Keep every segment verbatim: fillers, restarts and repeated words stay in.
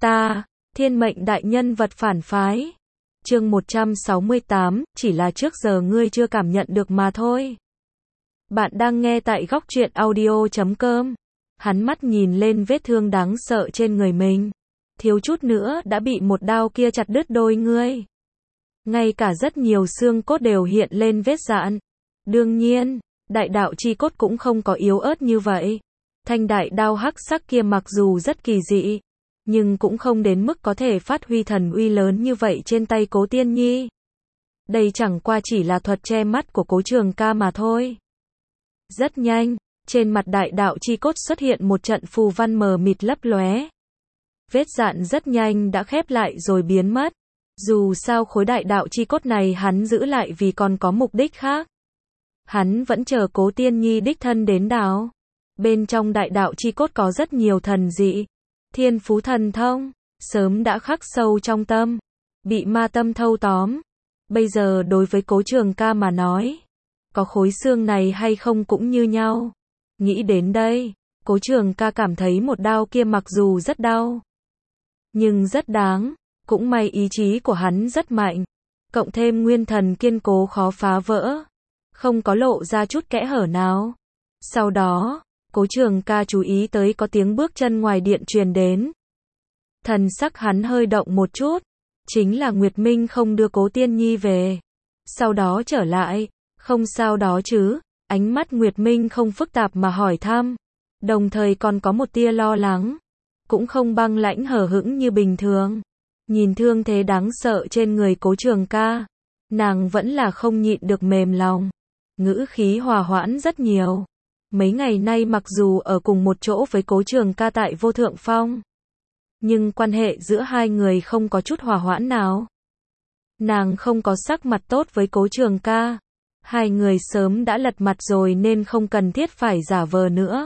Ta, thiên mệnh đại nhân vật phản phái. Chương một trăm sáu mươi tám, chỉ là trước giờ ngươi chưa cảm nhận được mà thôi. Bạn đang nghe tại góc truyện audio chấm com. Hắn mắt nhìn lên vết thương đáng sợ trên người mình. Thiếu chút nữa đã bị một đao kia chặt đứt đôi ngươi. Ngay cả rất nhiều xương cốt đều hiện lên vết rạn. Đương nhiên, đại đạo chi cốt cũng không có yếu ớt như vậy. Thanh đại đao hắc sắc kia mặc dù rất kỳ dị, nhưng cũng không đến mức có thể phát huy thần uy lớn như vậy trên tay Cố Tiên Nhi. Đây chẳng qua chỉ là thuật che mắt của Cố Trường Ca mà thôi. Rất nhanh, trên mặt đại đạo chi cốt xuất hiện một trận phù văn mờ mịt lấp lóe. Vết rạn rất nhanh đã khép lại rồi biến mất. Dù sao khối đại đạo chi cốt này hắn giữ lại vì còn có mục đích khác. Hắn vẫn chờ Cố Tiên Nhi đích thân đến đào. Bên trong đại đạo chi cốt có rất nhiều thần dị, thiên phú thần thông, sớm đã khắc sâu trong tâm, bị ma tâm thâu tóm. Bây giờ đối với Cố Trường Ca mà nói, có khối xương này hay không cũng như nhau. Nghĩ đến đây, Cố Trường Ca cảm thấy một đao kia mặc dù rất đau, nhưng rất đáng. Cũng may ý chí của hắn rất mạnh, cộng thêm nguyên thần kiên cố khó phá vỡ, không có lộ ra chút kẽ hở nào. Sau đó, Cố Trường Ca chú ý tới có tiếng bước chân ngoài điện truyền đến. Thần sắc hắn hơi động một chút, chính là Nguyệt Minh không đưa Cố Tiên Nhi về. Sau đó trở lại, không sao đó chứ, ánh mắt Nguyệt Minh không phức tạp mà hỏi thăm, đồng thời còn có một tia lo lắng, cũng không băng lãnh hờ hững như bình thường. Nhìn thương thế đáng sợ trên người Cố Trường Ca, nàng vẫn là không nhịn được mềm lòng, ngữ khí hòa hoãn rất nhiều. Mấy ngày nay mặc dù ở cùng một chỗ với Cố Trường Ca tại Vô Thượng Phong, nhưng quan hệ giữa hai người không có chút hòa hoãn nào. Nàng không có sắc mặt tốt với Cố Trường Ca, hai người sớm đã lật mặt rồi nên không cần thiết phải giả vờ nữa.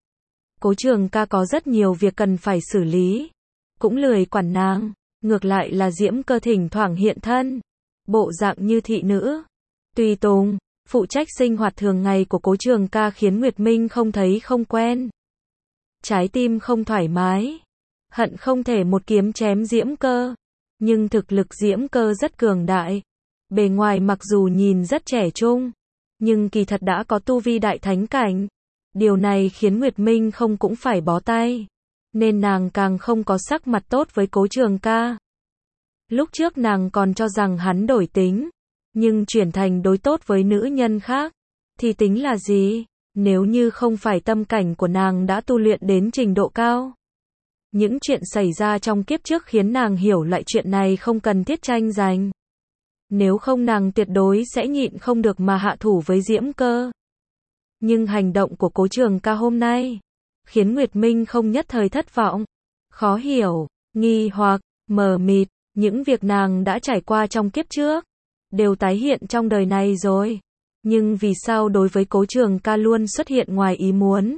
Cố Trường Ca có rất nhiều việc cần phải xử lý, cũng lười quản nàng, ngược lại là Diễm Cơ thỉnh thoảng hiện thân, bộ dạng như thị nữ, tùy tùng, phụ trách sinh hoạt thường ngày của Cố Trường Ca khiến Nguyệt Minh không thấy không quen. Trái tim không thoải mái, hận không thể một kiếm chém Diễm Cơ, nhưng thực lực Diễm Cơ rất cường đại. Bề ngoài mặc dù nhìn rất trẻ trung, nhưng kỳ thật đã có tu vi đại thánh cảnh. Điều này khiến Nguyệt Minh không cũng phải bó tay, nên nàng càng không có sắc mặt tốt với Cố Trường Ca. Lúc trước nàng còn cho rằng hắn đổi tính, nhưng chuyển thành đối tốt với nữ nhân khác, thì tính là gì, nếu như không phải tâm cảnh của nàng đã tu luyện đến trình độ cao. Những chuyện xảy ra trong kiếp trước khiến nàng hiểu lại chuyện này không cần thiết tranh giành. Nếu không nàng tuyệt đối sẽ nhịn không được mà hạ thủ với Diễm Cơ. Nhưng hành động của Cố Trường Ca hôm nay, khiến Nguyệt Minh không nhất thời thất vọng, khó hiểu, nghi hoặc, mờ mịt, những việc nàng đã trải qua trong kiếp trước, đều tái hiện trong đời này rồi. Nhưng vì sao đối với Cố Trường Ca luôn xuất hiện ngoài ý muốn?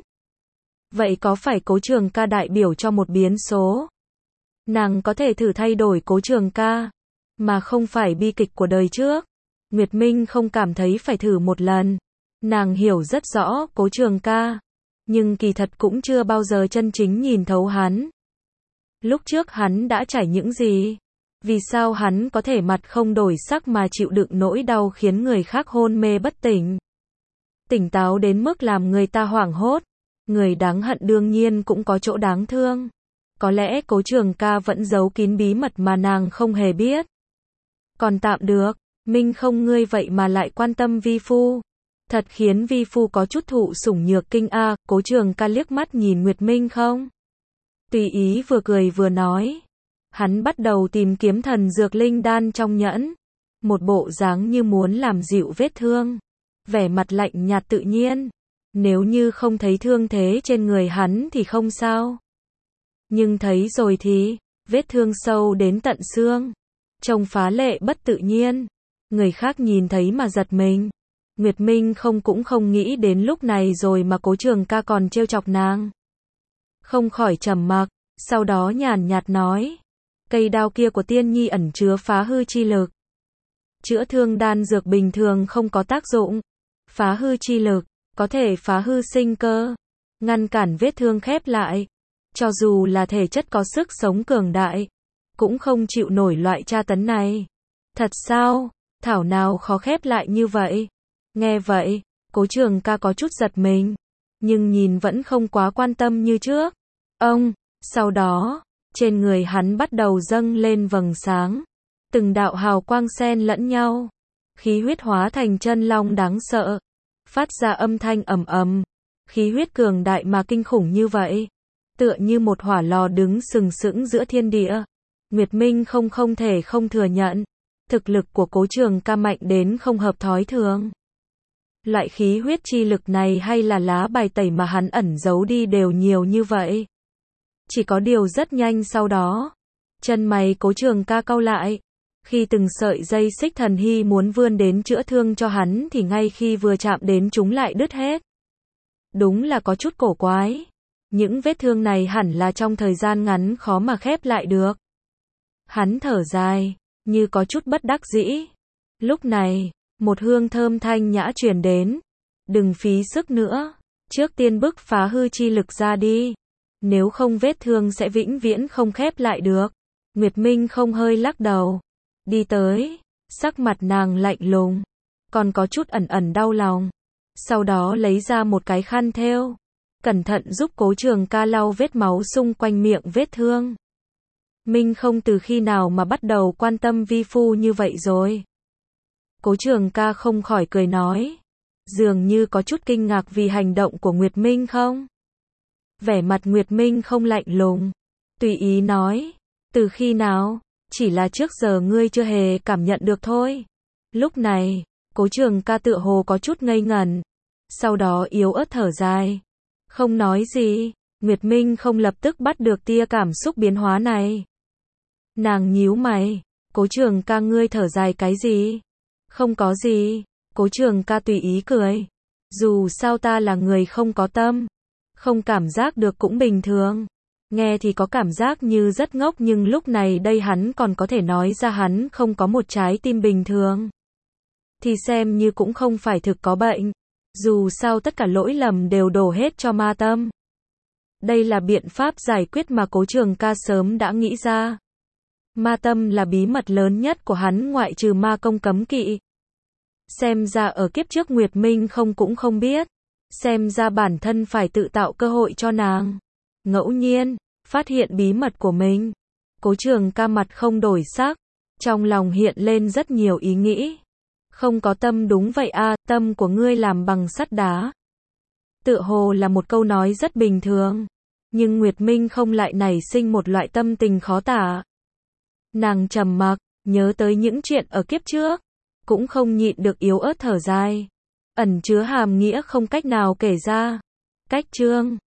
Vậy có phải Cố Trường Ca đại biểu cho một biến số? Nàng có thể thử thay đổi Cố Trường Ca, mà không phải bi kịch của đời trước. Nguyệt Minh không cảm thấy phải thử một lần. Nàng hiểu rất rõ Cố Trường Ca, nhưng kỳ thật cũng chưa bao giờ chân chính nhìn thấu hắn. Lúc trước hắn đã trải những gì? Vì sao hắn có thể mặt không đổi sắc mà chịu đựng nỗi đau khiến người khác hôn mê bất tỉnh? Tỉnh táo đến mức làm người ta hoảng hốt. Người đáng hận đương nhiên cũng có chỗ đáng thương. Có lẽ Cố Trường Ca vẫn giấu kín bí mật mà nàng không hề biết. Còn tạm được, Minh không ngươi vậy mà lại quan tâm vi phu. Thật khiến vi phu có chút thụ sủng nhược kinh a. À, Cố Trường Ca liếc mắt nhìn Nguyệt Minh không? Tùy ý vừa cười vừa nói. Hắn bắt đầu tìm kiếm thần dược linh đan trong nhẫn. Một bộ dáng như muốn làm dịu vết thương. Vẻ mặt lạnh nhạt tự nhiên. Nếu như không thấy thương thế trên người hắn thì không sao. Nhưng thấy rồi thì, vết thương sâu đến tận xương. Trông phá lệ bất tự nhiên. Người khác nhìn thấy mà giật mình. Nguyệt Minh không cũng không nghĩ đến lúc này rồi mà Cố Trường Ca còn trêu chọc nàng. Không khỏi trầm mặc, sau đó nhàn nhạt nói. Cây đao kia của Tiên Nhi ẩn chứa phá hư chi lực. Chữa thương đan dược bình thường không có tác dụng. Phá hư chi lực, có thể phá hư sinh cơ, ngăn cản vết thương khép lại. Cho dù là thể chất có sức sống cường đại, cũng không chịu nổi loại tra tấn này. Thật sao? Thảo nào khó khép lại như vậy? Nghe vậy, Cố Trường Ca có chút giật mình, nhưng nhìn vẫn không quá quan tâm như trước. Ông, sau đó, trên người hắn bắt đầu dâng lên vầng sáng, từng đạo hào quang xen lẫn nhau, khí huyết hóa thành chân long đáng sợ, phát ra âm thanh ầm ầm, khí huyết cường đại mà kinh khủng như vậy, tựa như một hỏa lò đứng sừng sững giữa thiên địa. Nguyệt Minh không không thể không thừa nhận, thực lực của Cố Trường Ca mạnh đến không hợp thói thường. Loại khí huyết chi lực này hay là lá bài tẩy mà hắn ẩn giấu đi đều nhiều như vậy. Chỉ có điều rất nhanh sau đó, chân mày Cố Trường Ca cau lại, khi từng sợi dây xích thần hy muốn vươn đến chữa thương cho hắn thì ngay khi vừa chạm đến chúng lại đứt hết. Đúng là có chút cổ quái. Những vết thương này hẳn là trong thời gian ngắn khó mà khép lại được. Hắn thở dài, như có chút bất đắc dĩ. Lúc này, một hương thơm thanh nhã truyền đến. Đừng phí sức nữa, trước tiên bức phá hư chi lực ra đi. Nếu không vết thương sẽ vĩnh viễn không khép lại được. Nguyệt Minh không hơi lắc đầu. Đi tới, sắc mặt nàng lạnh lùng, còn có chút ẩn ẩn đau lòng. Sau đó lấy ra một cái khăn thêu, cẩn thận giúp Cố Trường Ca lau vết máu xung quanh miệng vết thương. Minh không từ khi nào mà bắt đầu quan tâm vi phu như vậy rồi. Cố Trường Ca không khỏi cười nói, dường như có chút kinh ngạc vì hành động của Nguyệt Minh không. Vẻ mặt Nguyệt Minh không lạnh lùng, tùy ý nói, từ khi nào, chỉ là trước giờ ngươi chưa hề cảm nhận được thôi. Lúc này, Cố Trường Ca tựa hồ có chút ngây ngẩn, sau đó yếu ớt thở dài, không nói gì. Nguyệt Minh không lập tức bắt được tia cảm xúc biến hóa này. Nàng nhíu mày, Cố Trường Ca ngươi thở dài cái gì? Không có gì. Cố Trường Ca tùy ý cười, dù sao ta là người không có tâm, không cảm giác được cũng bình thường. Nghe thì có cảm giác như rất ngốc nhưng lúc này đây hắn còn có thể nói ra hắn không có một trái tim bình thường. Thì xem như cũng không phải thực có bệnh. Dù sao tất cả lỗi lầm đều đổ hết cho ma tâm. Đây là biện pháp giải quyết mà Cố Trường Ca sớm đã nghĩ ra. Ma tâm là bí mật lớn nhất của hắn ngoại trừ ma công cấm kỵ. Xem ra ở kiếp trước Nguyệt Minh không cũng không biết. Xem ra bản thân phải tự tạo cơ hội cho nàng. Ngẫu nhiên, phát hiện bí mật của mình. Cố Trường Ca mặt không đổi sắc. Trong lòng hiện lên rất nhiều ý nghĩ. Không có tâm đúng vậy a, tâm của ngươi làm bằng sắt đá. Tựa hồ là một câu nói rất bình thường. Nhưng Nguyệt Minh không lại nảy sinh một loại tâm tình khó tả. Nàng trầm mặc, nhớ tới những chuyện ở kiếp trước. Cũng không nhịn được yếu ớt thở dài. Ẩn chứa hàm nghĩa không cách nào kể ra. Cách chương